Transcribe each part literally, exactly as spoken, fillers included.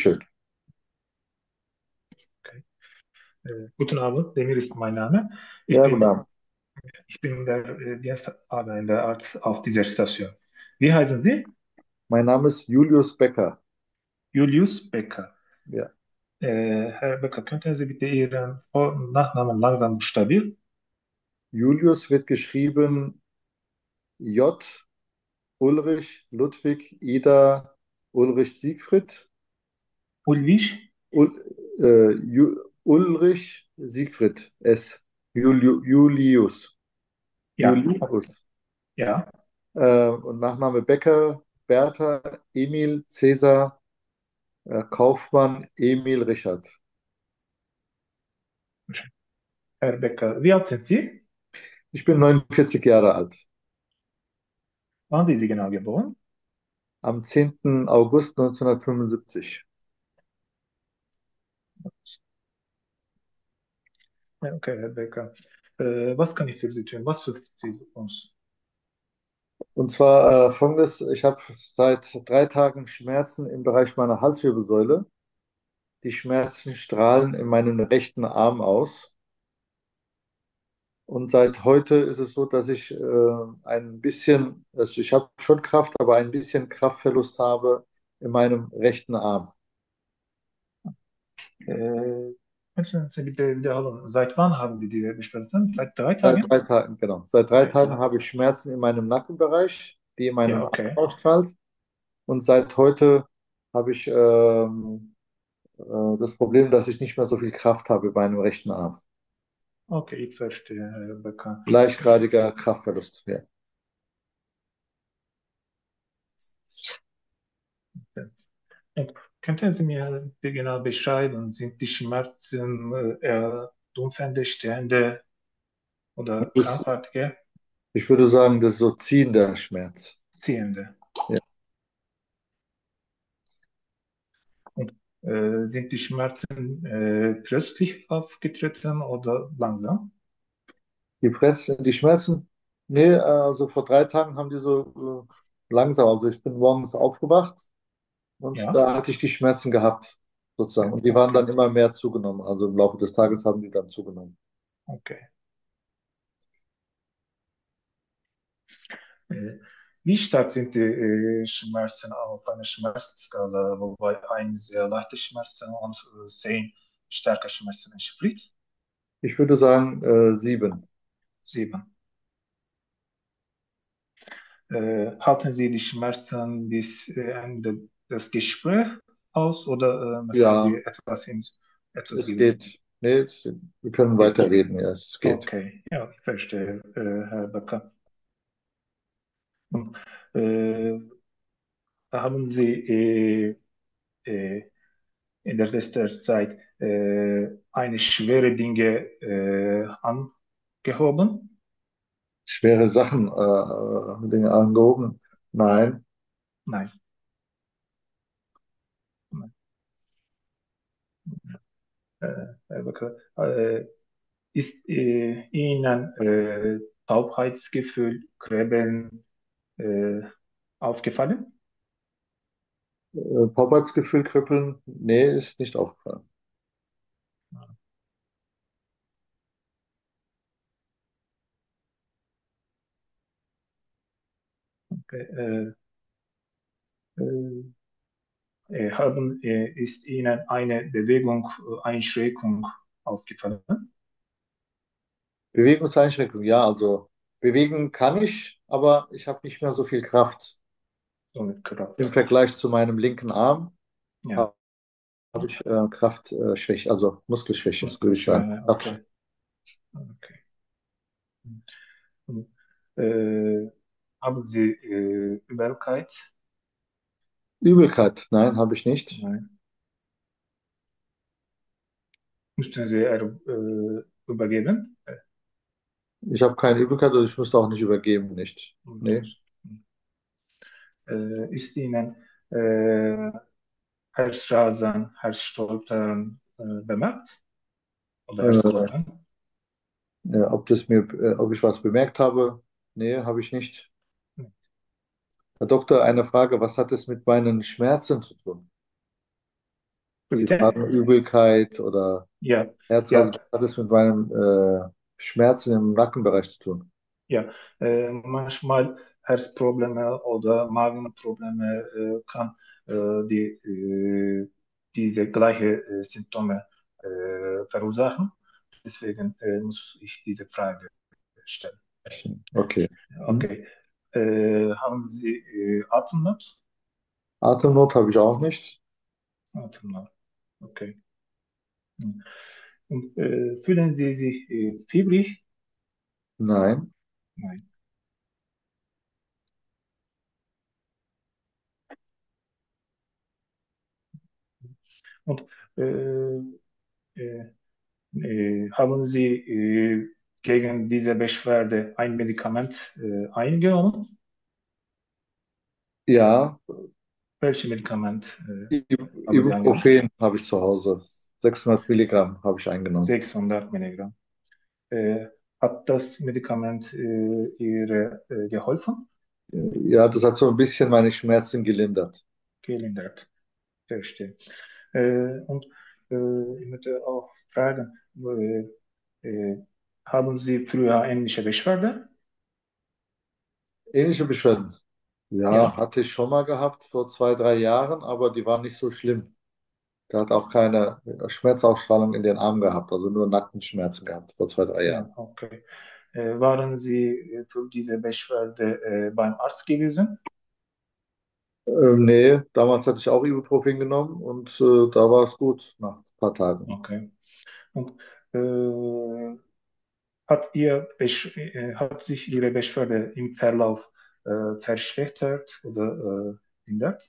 Bitteschön. Okay. Äh, guten Abend, Demir ist mein Name. Ich Ja, guten bin, Abend. ich bin der äh, Dienstabend Arzt auf dieser Station. Wie heißen Sie? Mein Name ist Julius Becker. Julius Becker. Ja. Äh, Herr Becker, könnten Sie bitte Ihren Vor- und Nachnamen langsam buchstabieren? Julius wird geschrieben J. Ulrich Ludwig Ida Ulrich Siegfried. Ulrich? Ul, äh, Ju, Ulrich Siegfried S. Juli, Julius. Ja, Julius. ja. Äh, und Nachname Becker, Bertha, Emil, Cäsar, äh, Kaufmann, Emil, Richard. Herr Becker, wie alt sind Sie? Ich bin neunundvierzig Jahre alt. Wann sind Sie genau geboren? Am zehnten August neunzehnhundertfünfundsiebzig. Ja, okay, Herr Becker. Äh, was kann ich für Sie tun? Was für Sie uns? Und zwar äh, folgendes: Ich habe seit drei Tagen Schmerzen im Bereich meiner Halswirbelsäule. Die Schmerzen strahlen in meinen rechten Arm aus. Und seit heute ist es so, dass ich äh, ein bisschen, also ich habe schon Kraft, aber ein bisschen Kraftverlust habe in meinem rechten Arm. Äh, Könnten Sie bitte wiederholen? Seit wann haben Sie diese Beschwerden? Seit drei Seit drei Tagen? Tagen, genau. Seit drei Drei Tagen Tagen. habe ich Schmerzen in meinem Nackenbereich, die in Ja, meinem Arm okay. ausstrahlt. Und seit heute habe ich ähm, äh, das Problem, dass ich nicht mehr so viel Kraft habe bei meinem rechten Arm. Okay, ich verstehe, Herr Becker. Leichtgradiger Kraftverlust. Ja. Und könnten Sie mir genau beschreiben, sind die Schmerzen äh, eher dumpfende, stehende oder Das, krampfartige, ich würde sagen, das ist so ziehender Schmerz. ziehende? Ja. Und äh, sind die Schmerzen äh, plötzlich aufgetreten oder langsam? Die, Pressen, die Schmerzen, nee, also vor drei Tagen haben die so äh, langsam, also ich bin morgens aufgewacht und Ja, da hatte ich die Schmerzen gehabt, sozusagen. ja, Und die waren okay, dann immer mehr zugenommen. Also im Laufe des Tages haben die dann zugenommen. okay. Äh, Wie stark sind die äh, Schmerzen auf einer Schmerzskala, wobei ein sehr leichte Schmerzen und äh, zehn starke Schmerzen entspricht? Ich würde sagen, äh, sieben. Sieben. Äh, halten Sie die Schmerzen bis äh, Ende des Gesprächs aus oder äh, möchten Sie Ja, etwas, hin, etwas es geben? geht. Nee, es, wir können Geht. weiterreden, ja, es geht. Okay, ja, ich verstehe, äh, Herr Becker. Und, äh, haben Sie äh, äh, in der letzten Zeit äh, eine schwere Dinge äh, angehoben? Schwere Sachen, äh, Dinge angehoben. Nein. Nein. Nein. Äh, Herr Becker, äh, ist äh, Ihnen äh, Taubheitsgefühl, Kribbeln äh, aufgefallen? Äh, Vorwärtsgefühl kribbeln? Nee, ist nicht aufgefallen. Okay, äh, äh, äh, haben, äh, ist Ihnen eine Bewegung, äh, Einschränkung aufgefallen? Bewegungseinschränkung, ja, also bewegen kann ich, aber ich habe nicht mehr so viel Kraft. So mit Im Kraft. Vergleich zu meinem linken Arm Ja, habe ich äh, Kraftschwäche, also Muskelschwäche, würde ich sagen. Muskelzähne, Kraft. okay. Okay. Und, äh, haben Sie äh, Übelkeit? Übelkeit, nein, habe ich nicht. Nein. Müssten Sie er, äh, übergeben? Äh, Ich habe keine Übelkeit und ich müsste auch nicht übergeben, nicht. Nee. äh, ist Ihnen äh, Herzrasen, Herzstolpern äh, bemerkt oder Äh, Herzklopfen? äh, ob das mir, äh, ob ich was bemerkt habe? Nee, habe ich nicht. Herr Doktor, eine Frage, was hat es mit meinen Schmerzen zu tun? Sie Bitte? fragen Übelkeit oder Ja, Herz, also ja, das hat es mit meinen äh, Schmerzen im Nackenbereich zu tun. ja. Äh, manchmal Herzprobleme oder Magenprobleme äh, kann äh, die, äh, diese gleiche äh, Symptome äh, verursachen. Deswegen äh, muss ich diese Frage stellen. Okay. Hm. Okay. Äh, haben Sie äh, Atemnot? Atemnot habe ich auch nicht. Atemnot. Okay. Hm. Und äh, fühlen Sie sich äh, fiebrig? Nein. Nein. Und äh, äh, äh, haben Sie äh, gegen diese Beschwerde ein Medikament äh, eingenommen? Ja, Welches Medikament äh, Ib- haben Sie eingenommen? Ibuprofen habe ich zu Hause. sechshundert Milligramm habe ich eingenommen. sechshundert Milligramm. Äh, hat das Medikament äh, Ihre äh, geholfen? Ja, das hat so ein bisschen meine Schmerzen gelindert. Gelindert. Verstehe. Äh, und äh, ich möchte auch fragen, äh, äh, haben Sie früher ähnliche Beschwerde? Ähnliche Beschwerden. Ja, Ja, hatte ich schon mal gehabt vor zwei, drei Jahren, aber die waren nicht so schlimm. Der hat auch keine Schmerzausstrahlung in den Armen gehabt, also nur Nackenschmerzen gehabt vor zwei, drei ja, Jahren. okay. Äh, waren Sie äh, für diese Beschwerde äh, beim Arzt gewesen? Ähm, nee, damals hatte ich auch Ibuprofen genommen und äh, da war es gut nach ein paar Tagen. Okay. Und äh, hat, ihr Besch äh, hat sich Ihre Beschwerde im Verlauf äh, verschlechtert oder äh, hindert?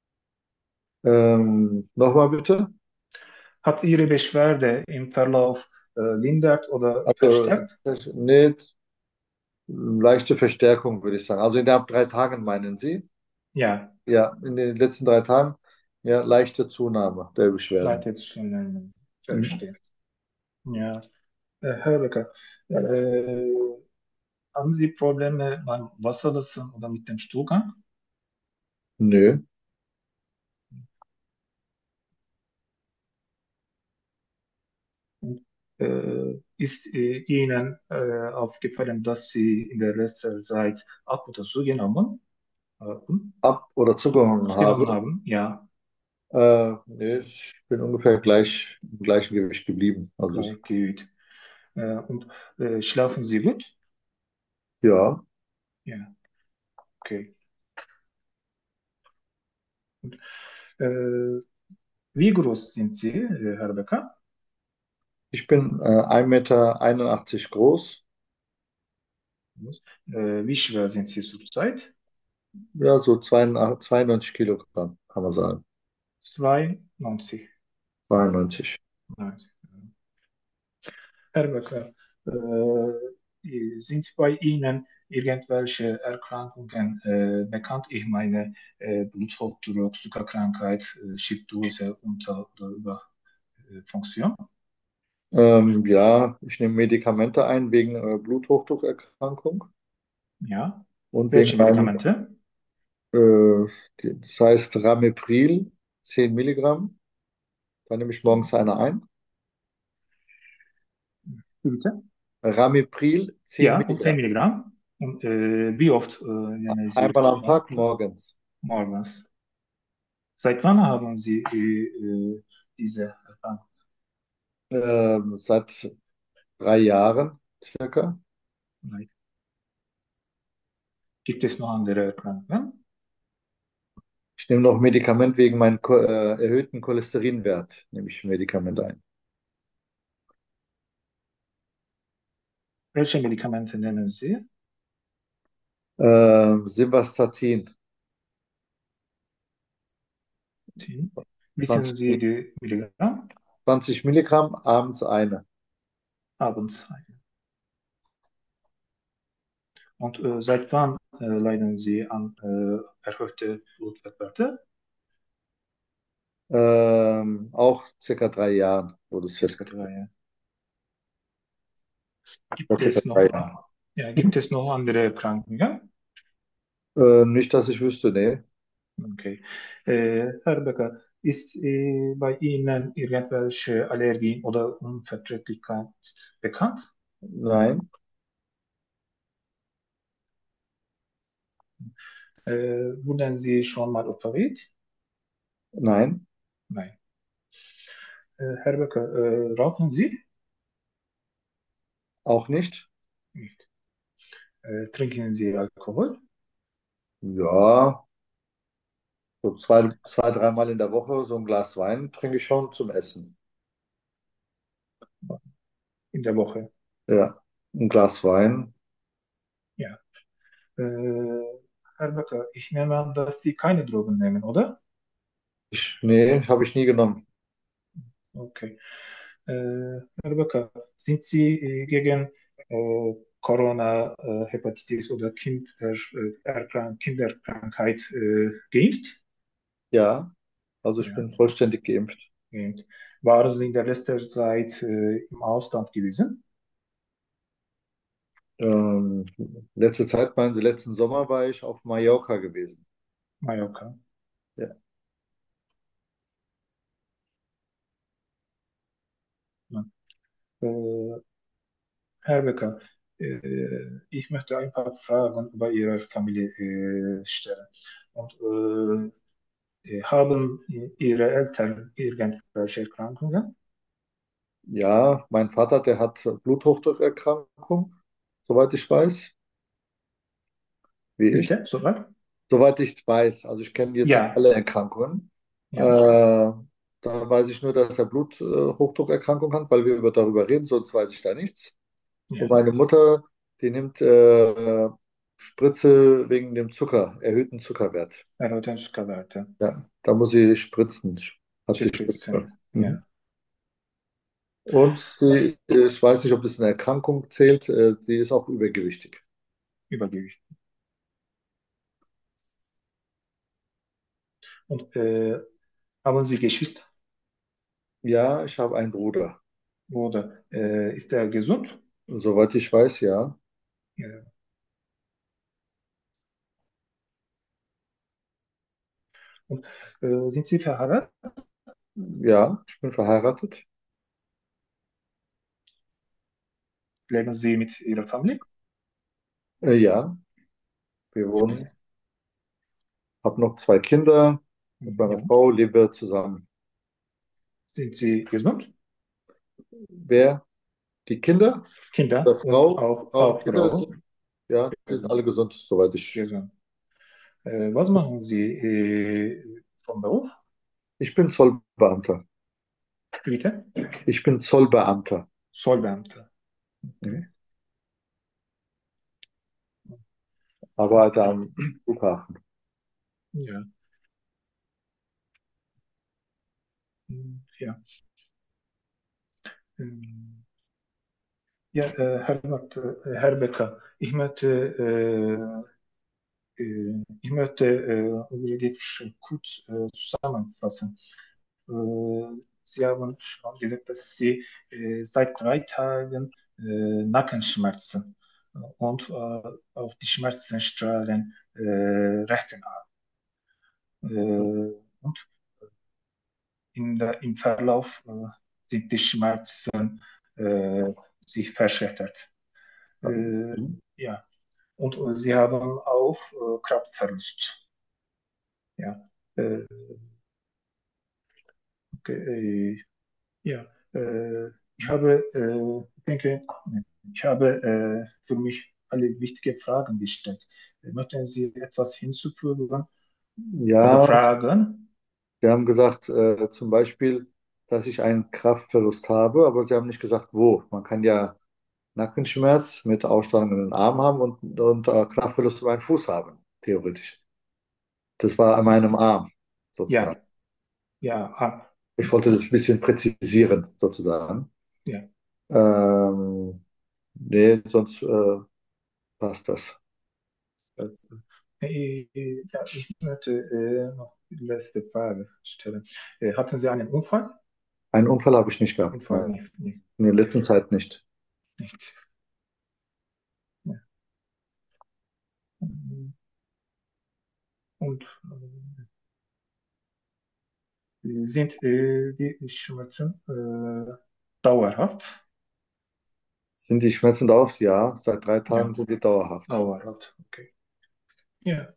Ähm, nochmal bitte. Hat Ihre Beschwerde im Verlauf äh, lindert oder Also, verstärkt? das- nee, leichte Verstärkung würde ich sagen. Also innerhalb drei Tagen meinen Sie? Ja, Ja, in den letzten drei Tagen, ja, leichte Zunahme der Beschwerden. leitet schon äh, Mhm. verstehen. Ja, äh, Herr Becker, äh, haben Sie Probleme beim Wasserlassen oder mit dem Stuhlgang? Nö. Und, äh, ist äh, Ihnen äh, aufgefallen, dass Sie in der letzten Zeit ab oder zugenommen haben? Ab- oder zugenommen habe. Genommen haben? Ja, Äh, nee, ich bin ungefähr gleich im gleichen Gewicht geblieben. Also es- gleich gut. Äh, und äh, schlafen Sie gut? ja, Ja, okay. Und, äh, wie groß sind Sie, äh, Herr Becker? ich bin äh, ein Meter einundachtzig groß, Äh, wie schwer sind Sie zurzeit? ja, so zweiundachtzig zweiundneunzig Kilogramm, kann man sagen. zweiundneunzig. zweiundneunzig. neunzig. Herr Becker, äh, sind bei Ihnen irgendwelche Erkrankungen äh, bekannt? Ich meine, äh, Bluthochdruck, Zuckerkrankheit, äh, Schilddrüse, Unter- oder Überfunktion? Ähm, ja, ich nehme Medikamente ein wegen äh, Bluthochdruckerkrankung Ja. und wegen Welche meinem, Medikamente? äh, die- das heißt Ramipril, zehn Milligramm. Da nehme ich morgens eine ein. Bitte? Ramipril, zehn Ja, und zehn Milligramm. Milligramm. Und äh, wie oft äh, nehmen Sie Einmal am zusammen? Tag morgens. Morgens. Seit wann haben Sie äh, äh, diese Erfahrung? Ähm, seit drei Jahren circa. Gibt es noch andere Erkrankungen? Ich nehme noch Medikament wegen meinem Ko äh, erhöhten Cholesterinwert. Nehme ich Medikament ein. Welche Medikamente nehmen Sie? Ähm, Simvastatin, Die- Wissen zwanzig, Sie die Milligramm? zwanzig Milligramm, abends eine. Abends. Und äh, seit wann äh, leiden Sie an äh, erhöhte Blutfettwerte? Ähm, auch circa drei Jahren wurde es Circa festgestellt. drei Jahre. Vor Gibt circa es drei noch, Jahren. ja, gibt es noch andere Erkrankungen? Äh, nicht, dass ich wüsste, nee. Okay. Äh, Herr Becker, Ist äh, bei Ihnen irgendwelche Allergien oder Unverträglichkeit bekannt? Nein, Äh, wurden Sie schon mal operiert? nein, Nein. Äh, Herr Becker, äh, rauchen Sie? auch nicht. Nicht. Äh, trinken Sie Alkohol? Ja, so zwei, zwei, dreimal in der Woche so ein Glas Wein trinke ich schon zum Essen. In der Woche? Ja, ein Glas Wein. Ja. Äh, Herr Becker, ich nehme an, dass Sie keine Drogen nehmen, oder? Ich, nee, habe ich nie genommen. Okay. Äh, Herr Becker, sind Sie äh, gegen äh, Corona, äh, Hepatitis oder Kinder, äh, Erkrank Kinderkrankheit äh, geimpft? Ja, also ich Ja. bin vollständig geimpft. Und waren Sie in der letzten Zeit äh, im Ausland gewesen? Ähm, letzte Zeit, meinen Sie, letzten Sommer war ich auf Mallorca gewesen. Mallorca. Ja, Ja. Äh, Herr Becker, äh, ich möchte ein paar Fragen über Ihre Familie äh, stellen. Und äh, äh, haben Ihre Eltern irgendwelche Erkrankungen? ja, mein Vater, der hat Bluthochdruckerkrankung, soweit ich weiß, wie ich. Bitte, soweit? Soweit ich weiß, also ich kenne jetzt nicht Ja, alle Erkrankungen. Äh, ja, da weiß ich nur, dass er Bluthochdruckerkrankung hat, weil wir über, darüber reden, sonst weiß ich da nichts. Und ja. meine Mutter, die nimmt äh, Spritze wegen dem Zucker, erhöhten Zuckerwert. Erhöhungswerte, Ja, da muss sie spritzen. Hat sie Spritze. Spritzen, Mhm. ja, Und sie, ich weiß nicht, ob das eine Erkrankung zählt, äh, sie ist auch übergewichtig. Übergewicht. Und äh, haben Sie Geschwister? Ja, ich habe einen Bruder. Oder äh, ist er gesund? Soweit ich weiß, ja. Ja. Und äh, sind Sie verheiratet? Ja, ich bin verheiratet. Leben Sie mit Ihrer Familie? Äh, ja, wir Ja. wohnen, habe noch zwei Kinder mit Mhm, meiner ja. Frau, leben wir zusammen. Sind Sie gesund? Wer? Die Kinder? Kinder Der und Frau? auch, Frau und auch Kinder Frau? sind, ja, sind Gesund. alle gesund, soweit ich. Gesund. Äh, was machen Sie äh, vom Beruf? Ich bin Zollbeamter. Bitte? Ich bin Zollbeamter. Zollbeamter. Mhm. Okay. Arbeite am Flughafen. Ja. Hm, ja. Ähm, Ja, äh, Herr, Matt, äh, Herr Becker, ich möchte, äh, äh, ich möchte äh, unsere Gespräche kurz äh, zusammenfassen. Äh, Sie haben schon gesagt, dass Sie äh, seit drei Tagen äh, Nackenschmerzen äh, und äh, auch die Schmerzen strahlen äh, rechten Arm. Äh, und in der, im Verlauf äh, sind die Schmerzen äh, sich verschlechtert. Äh, Mhm. ja. Und äh, sie haben auch äh, Kraftverlust. Ja, äh, okay, äh, ja. Äh, ich habe, äh, ich denke, ich habe äh, für mich alle wichtige Fragen gestellt. Möchten Sie etwas hinzufügen oder Ja, fragen? Sie haben gesagt, äh, zum Beispiel, dass ich einen Kraftverlust habe, aber Sie haben nicht gesagt, wo. Man kann ja Nackenschmerz mit Ausstrahlung in den Arm haben und, und äh, Kraftverlust über einen Fuß haben, theoretisch. Das war an meinem Arm, sozusagen. Ja, ja, ah, Ich wollte das ein bisschen präzisieren, sozusagen. ja. Ähm, nee, sonst äh, passt das. Äh, äh, ja, ich möchte äh, noch die letzte Frage stellen. Äh, hatten Sie einen Unfall? Einen Unfall habe ich nicht gehabt. Unfall Nein, nicht, nicht, in der okay, letzten Zeit nicht. nicht. Ja. Und äh, sind äh, die Schmerzen äh, dauerhaft? Sind die Schmerzen dauerhaft? Ja, seit drei Tagen Ja, sind die dauerhaft. dauerhaft. Okay. Ja,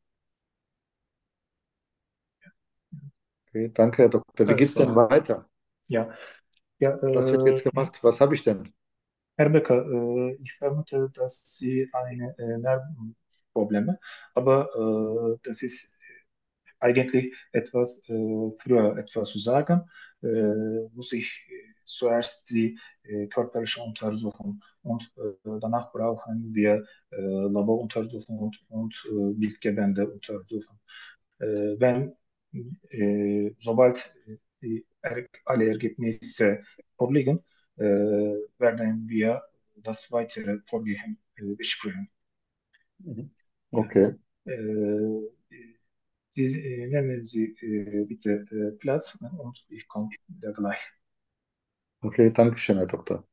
Okay, danke, Herr Doktor. Wie das geht's denn war, weiter? ja. Ja, Was wird jetzt äh, gemacht? Was habe ich denn? Herr Becker, äh, ich vermute, dass Sie eine äh, Nervenprobleme, aber äh, das ist eigentlich etwas äh, früher etwas zu sagen, äh, muss ich äh, zuerst die äh, körperliche Untersuchung und äh, danach brauchen wir äh, Laboruntersuchung und, und äh, Bildgebende-Untersuchung. Äh, wenn äh, sobald äh, die er alle Ergebnisse vorliegen, äh, werden wir das weitere Vorgehen äh, besprechen. Mhm. Ja. Okay, Äh, Sie äh, nehmen Sie äh, bitte äh, Platz und ich komme da gleich. okay, danke schön, Herr Doktor.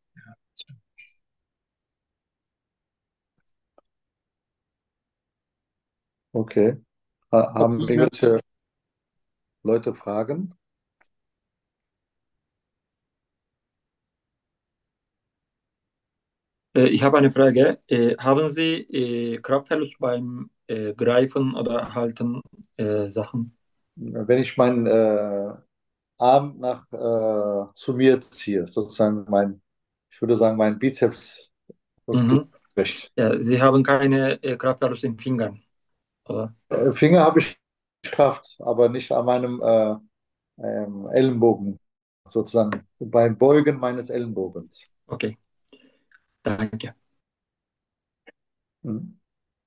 Okay. Ha haben Ja, irgendwelche Leute Fragen? äh, ich habe eine Frage. Äh, haben Sie äh, Kraftverlust beim äh, Greifen oder Halten äh, Sachen? Wenn ich meinen äh, Arm nach äh, zu mir ziehe, sozusagen mein, ich würde sagen, mein Bizeps Muskel Mhm. schwächt. Ja, Sie haben keine äh, Kraftverlust in Fingern, oder? Äh, Finger habe ich Kraft, aber nicht an meinem äh, ähm, Ellenbogen, sozusagen beim Beugen meines Ellenbogens. Okay, danke. Mhm.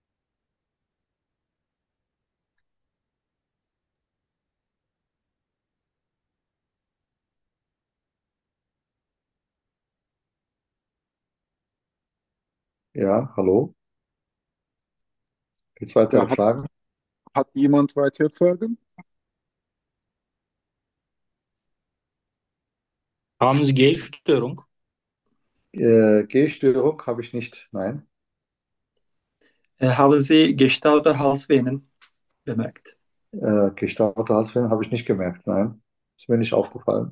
Ja, hallo. Gibt es weitere Ja, hat, Fragen? hat jemand weitere Fragen? Haben Sie Gehstörung? Äh, Gehstörung habe ich nicht, nein. Äh, haben Sie gestaute Halsvenen bemerkt? Äh, gestaute Halswellen habe ich nicht gemerkt, nein. Ist mir nicht aufgefallen.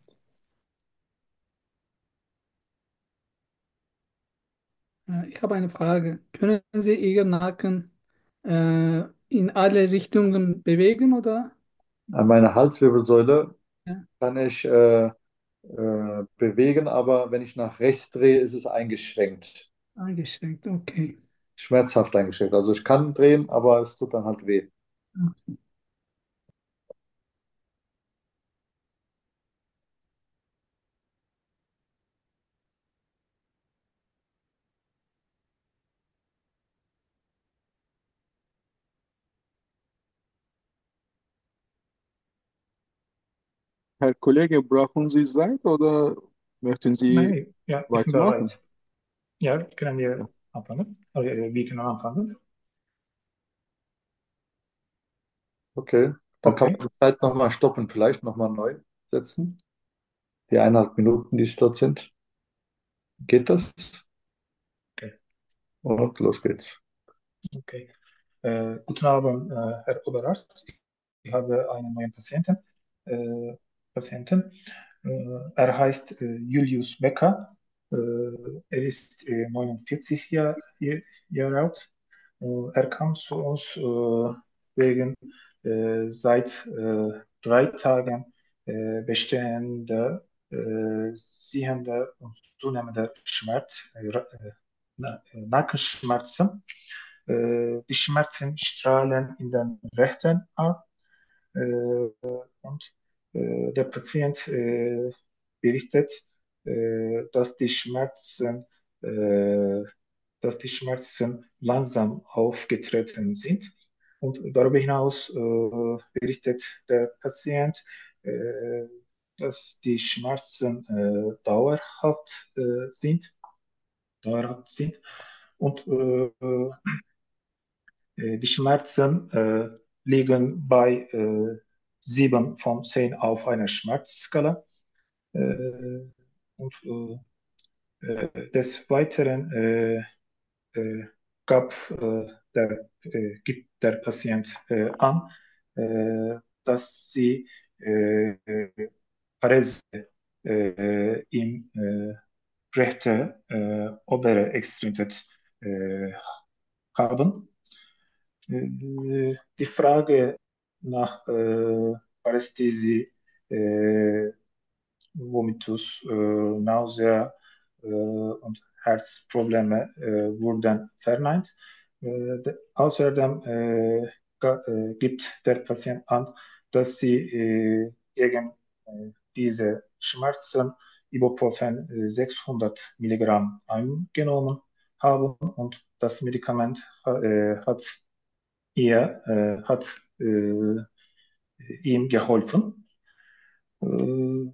Äh, Ich habe eine Frage. Können Sie Ihren Nacken äh, in alle Richtungen bewegen oder? An meiner Halswirbelsäule Ja, kann ich äh, äh, bewegen, aber wenn ich nach rechts drehe, ist es eingeschränkt. eingeschränkt, okay. Schmerzhaft eingeschränkt. Also ich kann drehen, aber es tut dann halt weh. Herr Kollege, brauchen Sie Zeit oder möchten Sie Nein, ja, ich bin weitermachen? bereit. Ja, können wir Ja. anfangen? Äh, wir können anfangen. Okay, dann kann Okay, man die Zeit nochmal stoppen, vielleicht nochmal neu setzen. Die eineinhalb Minuten, die es dort sind. Geht das? okay, Und los geht's. okay. Äh, guten Abend, äh, Herr Oberarzt. Ich habe einen neuen Patienten. Äh, Patienten. Äh, er heißt äh, Julius Becker. Äh, er ist äh, neunundvierzig Jahr, Jahr, Jahre alt. Äh, er kam zu uns äh, wegen äh, seit äh, drei Tagen äh, bestehender, äh, siehender und zunehmender Schmerz, äh, Ra- äh, Na- äh, Nackenschmerzen. Äh, die Schmerzen strahlen in den rechten Arm äh, und äh, der Patient äh, berichtet, äh, dass die Schmerzen, äh, dass die Schmerzen langsam aufgetreten sind. Und darüber hinaus äh, berichtet der Patient, äh, dass die Schmerzen äh, dauerhaft äh, sind, dauerhaft sind und äh, äh, die Schmerzen äh, liegen bei äh, sieben von zehn auf einer Schmerzskala. Äh, und äh, äh, des Weiteren äh, äh, gab, äh, der, äh, gibt der Patient äh, an, äh, dass sie äh, Parese äh, im äh, rechte äh, obere Extremität äh, haben. Äh, die Frage nach äh, Parästhesie, äh, Vomitus, äh, Nausea äh, und Herzprobleme äh, wurden verneint. Äh, de, außerdem äh, ga, äh, gibt der Patient an, dass sie äh, gegen äh, diese Schmerzen Ibuprofen äh, sechshundert Milligramm eingenommen haben und das Medikament äh, hat ihr äh, hat äh, ihm geholfen. Äh,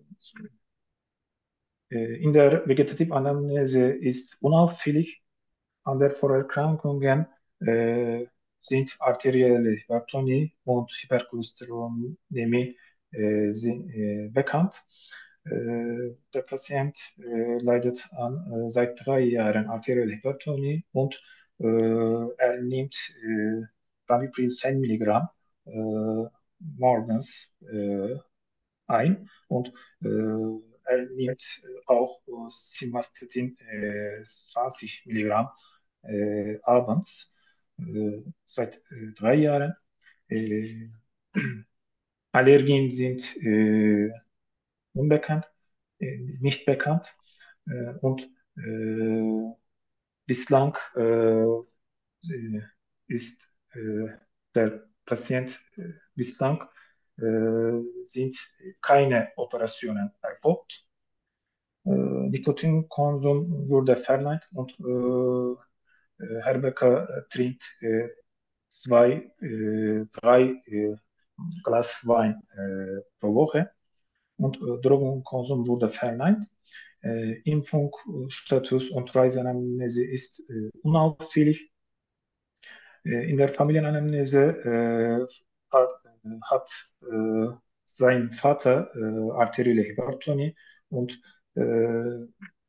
äh, in der Vegetativanalyse ist unauffällig, an der Vorerkrankungen äh, sind arterielle Hypertonie und Hypercholesterinämie äh, sind, äh, bekannt. Äh, der Patient äh, leidet an äh, seit drei Jahren arterielle Hypertonie und äh, er nimmt äh, Ramipril zehn Milligramm äh, morgens äh, ein und äh, er nimmt äh, auch äh, Simvastatin äh, zwanzig Milligramm äh, abends äh, seit äh, drei Jahren. Äh, Allergien sind äh, unbekannt, äh, nicht bekannt äh, und äh, bislang äh, äh, ist äh, der Patient äh, bislang äh, sind keine Operationen erfolgt. Äh, Nikotinkonsum wurde verneint und äh, äh, Herr Becker äh, trinkt äh, zwei, äh, drei äh, Glas Wein äh, pro Woche und äh, Drogenkonsum wurde verneint. Äh, Impfungsstatus und Reiseanamnese ist äh, unauffällig. Äh, in der Familienanamnese äh, hat, hat äh, sein Vater äh, arterielle Hypertonie und äh,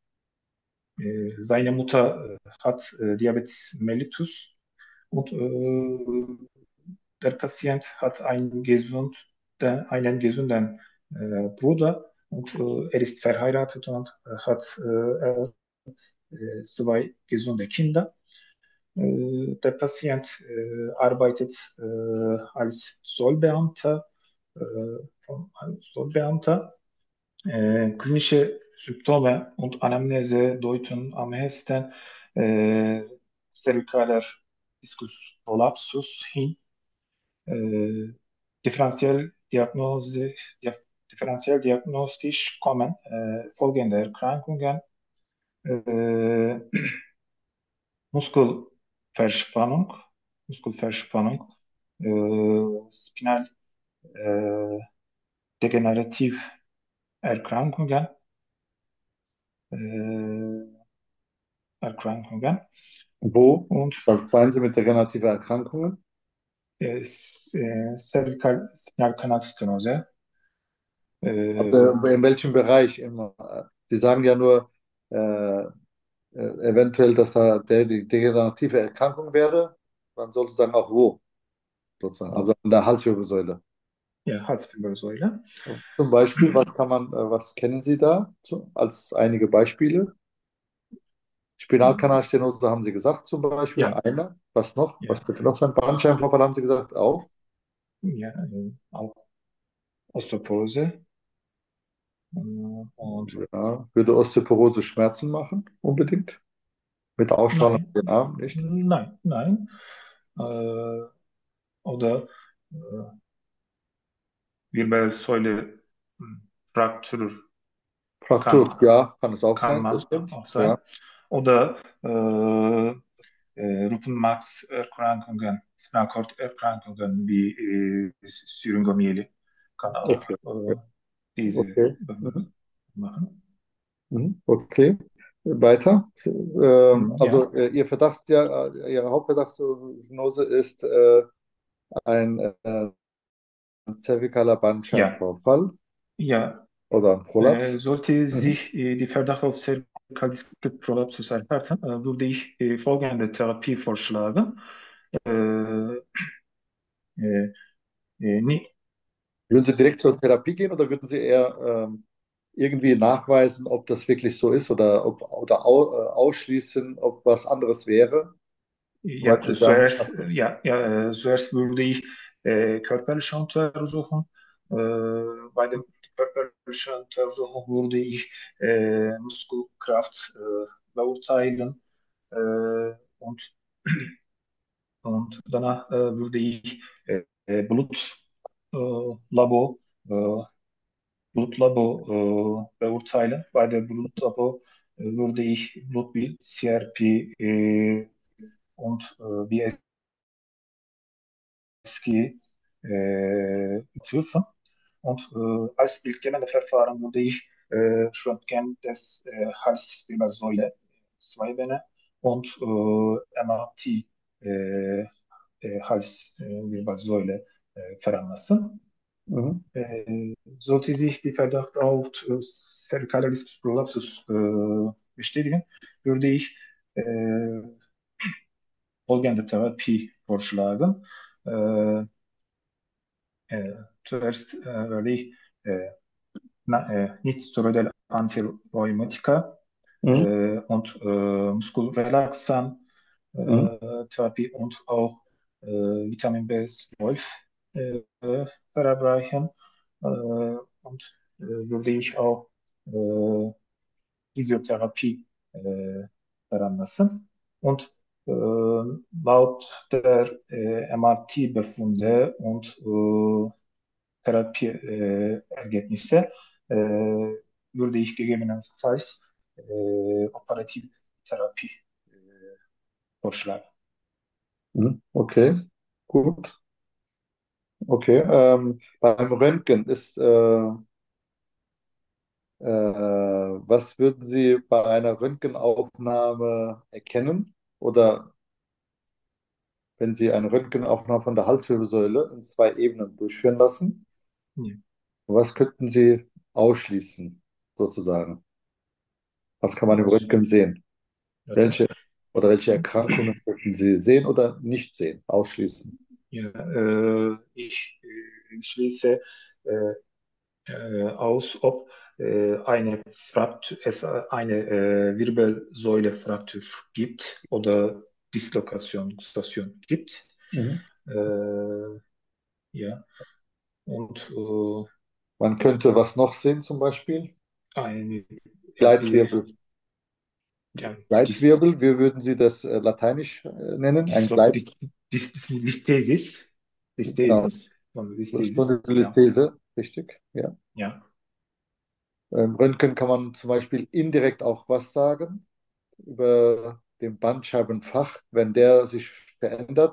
äh, seine Mutter äh, hat äh, Diabetes mellitus und äh, der Patient hat einen, gesund, einen gesunden äh, Bruder und äh, er ist verheiratet und äh, hat äh, äh, zwei gesunde Kinder. Äh, der Patient äh, arbeitet äh, als Zollbeamter, äh, als Zollbeamter. Äh, klinische Symptome und Anamnese deuten am ehesten äh, cervicaler Diskus prolapsus hin. Äh, differenziell, Diagnose, dia, differenziell diagnostisch kommen äh, folgende Erkrankungen. Äh, Muskelverspannung, Muskelverspannung, äh, Spinal äh, degenerativ Erkrankungen, äh, Erkrankungen Wo? und Was meinen Sie mit degenerative Erkrankungen? äh, äh, Cervical Spinalkanalstenose. Äh, Also in welchem Bereich immer? Sie sagen ja nur äh, äh, eventuell, dass da der die degenerative Erkrankung wäre. Man sollte sagen auch wo, sozusagen. Also an der Halswirbelsäule. ja, Halswirbelsäule. Zum Beispiel, was kann man, äh, was kennen Sie da zu, als einige Beispiele? Spinalkanalstenose haben Sie gesagt, zum Beispiel. Ja, Einer. Was noch? Was ja, könnte noch sein? Bandscheibenvorfall haben Sie gesagt, auch. ja, äh, auch Osteoporose äh, und Ja. Würde Osteoporose Schmerzen machen? Unbedingt? Mit Ausstrahlung auf nein, den Arm nicht? nein, nein. Äh, oder äh, Wirbelsäule hm, Fraktur Fraktur, kann, ja, kann es auch kann sein, das man stimmt. auch Ja. sein. Oder äh, äh, Rückenmarkserkrankungen, Spinalkorderkrankungen wie äh, Syringomyelie kann auch Okay. äh, diese Okay. äh, Mhm. machen. Mhm. Okay. Weiter. Ähm, Hm, also ja, äh, Ihr Verdacht, ja, äh, Ihre Hauptverdachtsdiagnose ist äh, ein äh, zervikaler ja, Bandscheibenvorfall ja. oder ein Äh, Prolaps. sollte Mhm. sich äh, die Verdacht auf Zervikaldiskprolapsus erhärten, äh, würde ich äh, folgende Therapie vorschlagen. Äh, äh, äh, Würden Sie direkt zur Therapie gehen oder würden Sie eher ähm, irgendwie nachweisen, ob das wirklich so ist oder, ob, oder au, äh, ausschließen, ob was anderes wäre? Weil Ja, Sie sagen, zuerst, ja, ja, äh, zuerst würde ich äh, körperliche Untersuchung. Äh, bei der körperlichen Untersuchung würde ich äh, Muskelkraft äh, beurteilen äh, und, und danach äh, würde ich äh, äh, Blut, äh, Labo, äh, Blutlabo äh, beurteilen. Bei der Blutlabo äh, würde ich Blutbild, C R P äh, und äh, B S G äh, prüfen. Und äh, als bildgebende Verfahren würde ich äh, Röntgen des äh, Halswirbelsäule, zwei Beine und äh, M R T äh, äh, Halswirbelsäule äh, veranlassen. mhm, Äh, sollte sich die Verdacht auf äh, Cervicalis prolapsus äh, bestätigen, würde ich äh, folgende Therapie vorschlagen. Äh, äh, zuerst äh, werde ich äh, na, äh, Nichtsteroidal Antirheumatika mhm, äh, und äh, Muskelrelaxan mhm, äh, Therapie und auch äh, Vitamin B zwölf äh, verabreichen. Äh, und äh, würde ich auch äh, Physiotherapie äh, veranlassen. Und äh, laut der äh, M R T-Befunde und äh, Therapieergebnisse äh, würde ich gegebenenfalls äh, operative Therapie äh, vorschlagen. mhm. Okay, gut. Okay. Ähm, beim Röntgen ist, äh, äh, was würden Sie bei einer Röntgenaufnahme erkennen? Oder wenn Sie eine Röntgenaufnahme von der Halswirbelsäule in zwei Ebenen durchführen lassen, Ja. was könnten Sie ausschließen, sozusagen? Was kann man im Was, Röntgen sehen? okay. Welche oder welche Erkrankungen könnten Sie sehen oder nicht sehen, ausschließen? Ja, äh, ich äh, schließe äh, äh, aus, ob äh, eine Fraktur, es eine äh, Wirbelsäulefraktur gibt oder Dislokation, Luxation gibt. Mhm. Äh, ja, und äh, Man könnte was noch sehen, zum Beispiel eine äh, Gleitwirbel. ja, dis, Gleitwirbel, wie würden Sie das äh, lateinisch äh, nennen? Ein Dislo, Gleit, dis, dis, Listhesis, genau, Listhesis, von Listhesis, ja, Spondylolisthese, richtig, ja. ja. Im Röntgen kann man zum Beispiel indirekt auch was sagen über den Bandscheibenfach, wenn der sich verändert.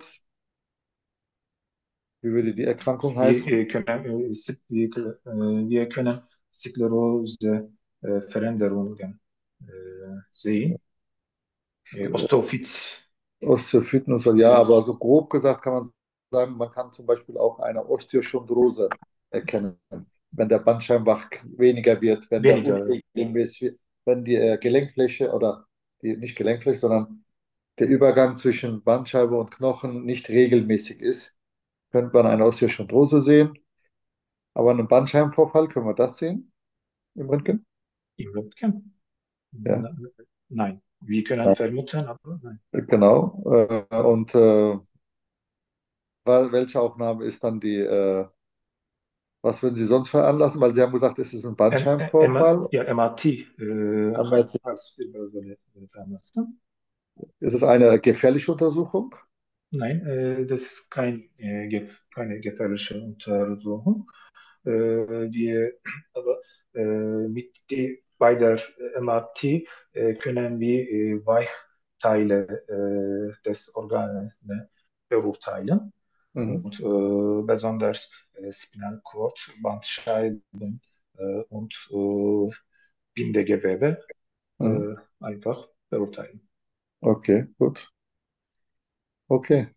Wie würde die Erkrankung Wir heißen? äh, können, äh, Sk- wir, äh, wir können Sklerose äh, Veränderungen äh, sehen. Äh, Osteophyt, Osteophyten und so, ja, Sklerose. aber so grob gesagt kann man sagen, man kann zum Beispiel auch eine Osteochondrose erkennen, wenn der Bandscheibenfach weniger wird, wenn der Weniger. unregelmäßig wird, wenn die äh, Gelenkfläche oder die nicht Gelenkfläche, sondern der Übergang zwischen Bandscheibe und Knochen nicht regelmäßig ist, könnte man eine Osteochondrose sehen. Aber einen Bandscheibenvorfall, können wir das sehen im Röntgen? Im Röntgen? Ja, Nein. Wir können ja, vermuten, aber nein. genau. Äh, Und äh, welche Aufnahme ist dann die, äh, was würden Sie sonst veranlassen? Weil Sie haben gesagt, es ist ein M, M, Bandscheibenvorfall. ja, M R T, äh, Haben wir jetzt, Halswirbelsäule vermessen. ist es eine gefährliche Untersuchung? Nein, äh, das ist kein, äh, ge keine gefährliche Untersuchung. Äh, wir, aber äh, mit die, bei der M R T äh, können wir äh, Weichteile äh, des Organs ne, beurteilen Mhm. und äh, besonders äh, Spinalcord, Bandscheiben äh, und äh, Bindegewebe Mhm. äh, einfach beurteilen. Okay, gut. Okay,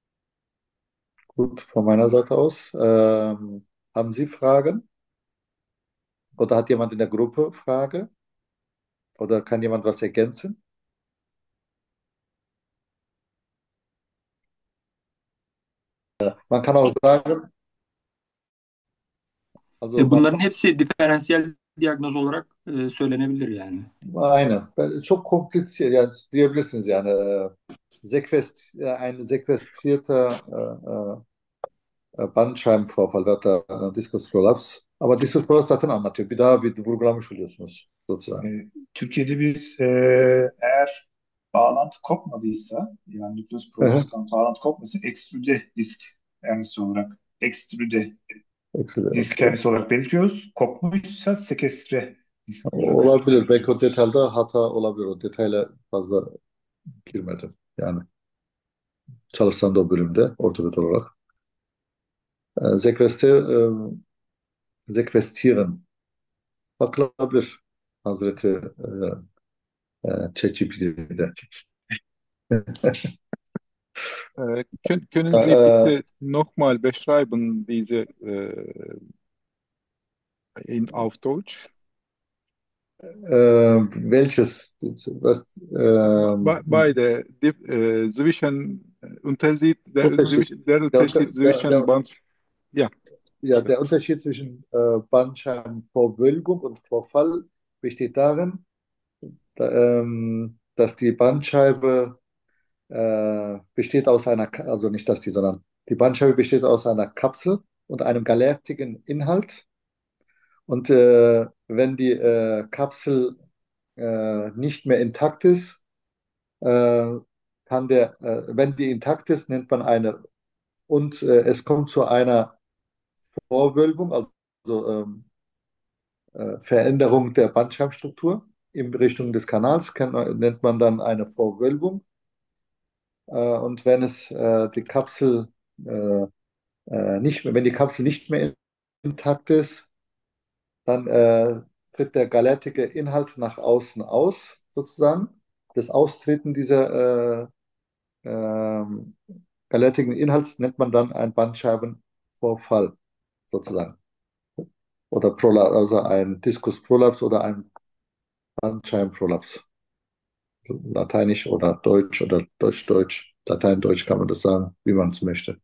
gut. Von meiner Seite aus. Ähm, haben Sie Fragen? Oder hat jemand in der Gruppe Frage? Oder kann jemand was ergänzen? Man kann auch sagen, Also E, man, bunların hepsi diferansiyel diagnoz olarak e, söylenebilir yani. aynen. Ben- Çok kompliziert yani diyebilirsiniz yani e, sequest, ein sequestrierter e, e, Bandscheibenvorfall, hatta e, Diskus Prolaps. Ama Diskus Prolaps zaten anlatıyor. Bir daha bir vurgulamış oluyorsunuz sozusagen. E, Türkiye'de biz e, eğer bağlantı kopmadıysa yani nükleus Hı hı. protoskan bağlantı kopmasın ekstrüde disk emisi olarak ekstrüde Eksileri, disk okey. emisi olarak belirtiyoruz. Kopmuşsa sekestre disk olarak Olabilir. Belki o belirtiyoruz. detayda hata olabilir. O detayla fazla girmedim. Yani çalışsam da o bölümde ortoped olarak. E, sequester, e, sequestieren bakılabilir. Hazreti e, e, ChatGPT'de. Äh, können, können Sie Äh, bitte nochmal beschreiben, diese äh, in, auf Deutsch? äh, welches, was, Be- ähm, be- Beide, die, äh, zwischen äh, Unterschied, der, Unterschied, zwischen- der der, Unter- Unterschied der, zwischen der, Band, ja, ja, der Unterschied zwischen äh, Bandscheibenvorwölbung und Vorfall besteht darin, da, ähm, dass die Bandscheibe äh, besteht aus einer, Ka- also nicht dass die, sondern die Bandscheibe besteht aus einer Kapsel und einem galertigen Inhalt. Und äh, wenn die äh, Kapsel äh, nicht mehr intakt ist, äh, kann der, äh, wenn die intakt ist, nennt man eine, und äh, es kommt zu einer Vorwölbung, also ähm, äh, Veränderung der Bandscheibenstruktur in Richtung des Kanals, kann, nennt man dann eine Vorwölbung. Äh, und wenn es äh, die Kapsel äh, äh, nicht mehr, wenn die Kapsel nicht mehr intakt ist, dann äh, tritt der galertige Inhalt nach außen aus, sozusagen. Das Austreten dieser äh, ähm, galertigen Inhalts nennt man dann einen Bandscheibenvorfall, sozusagen. Oder Prolaps, also ein Diskusprolaps oder ein Bandscheibenprolaps. Lateinisch oder Deutsch oder Deutsch-Deutsch. Latein-Deutsch kann man das sagen, wie man es möchte.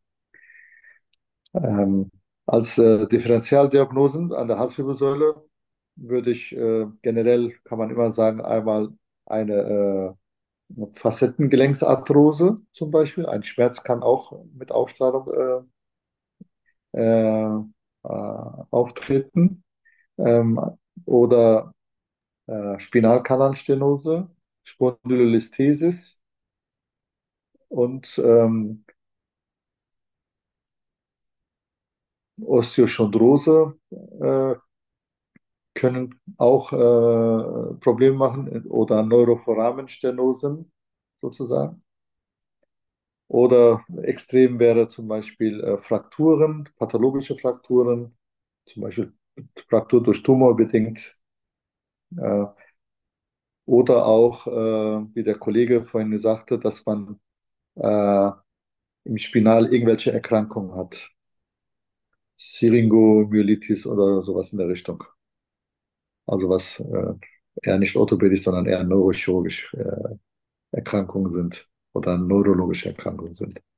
Ähm, als äh, Differentialdiagnosen an der Halswirbelsäule würde ich äh, generell, kann man immer sagen, einmal eine äh, Facettengelenksarthrose zum Beispiel. Ein Schmerz kann auch mit Ausstrahlung äh, äh, äh, auftreten. Ähm, oder äh, Spinalkanalstenose, Spondylolisthesis und ähm, Osteochondrose äh, können auch äh, Probleme machen oder Neuroforamen-Stenosen sozusagen. Oder extrem wäre zum Beispiel äh, Frakturen, pathologische Frakturen, zum Beispiel Fraktur durch Tumor bedingt. Äh, oder auch, äh, wie der Kollege vorhin sagte, dass man äh, im Spinal irgendwelche Erkrankungen hat. Syringomyelitis oder sowas in der Richtung. Also was äh, eher nicht orthopädisch, sondern eher neurochirurgisch äh, Erkrankungen sind oder neurologische Erkrankungen sind.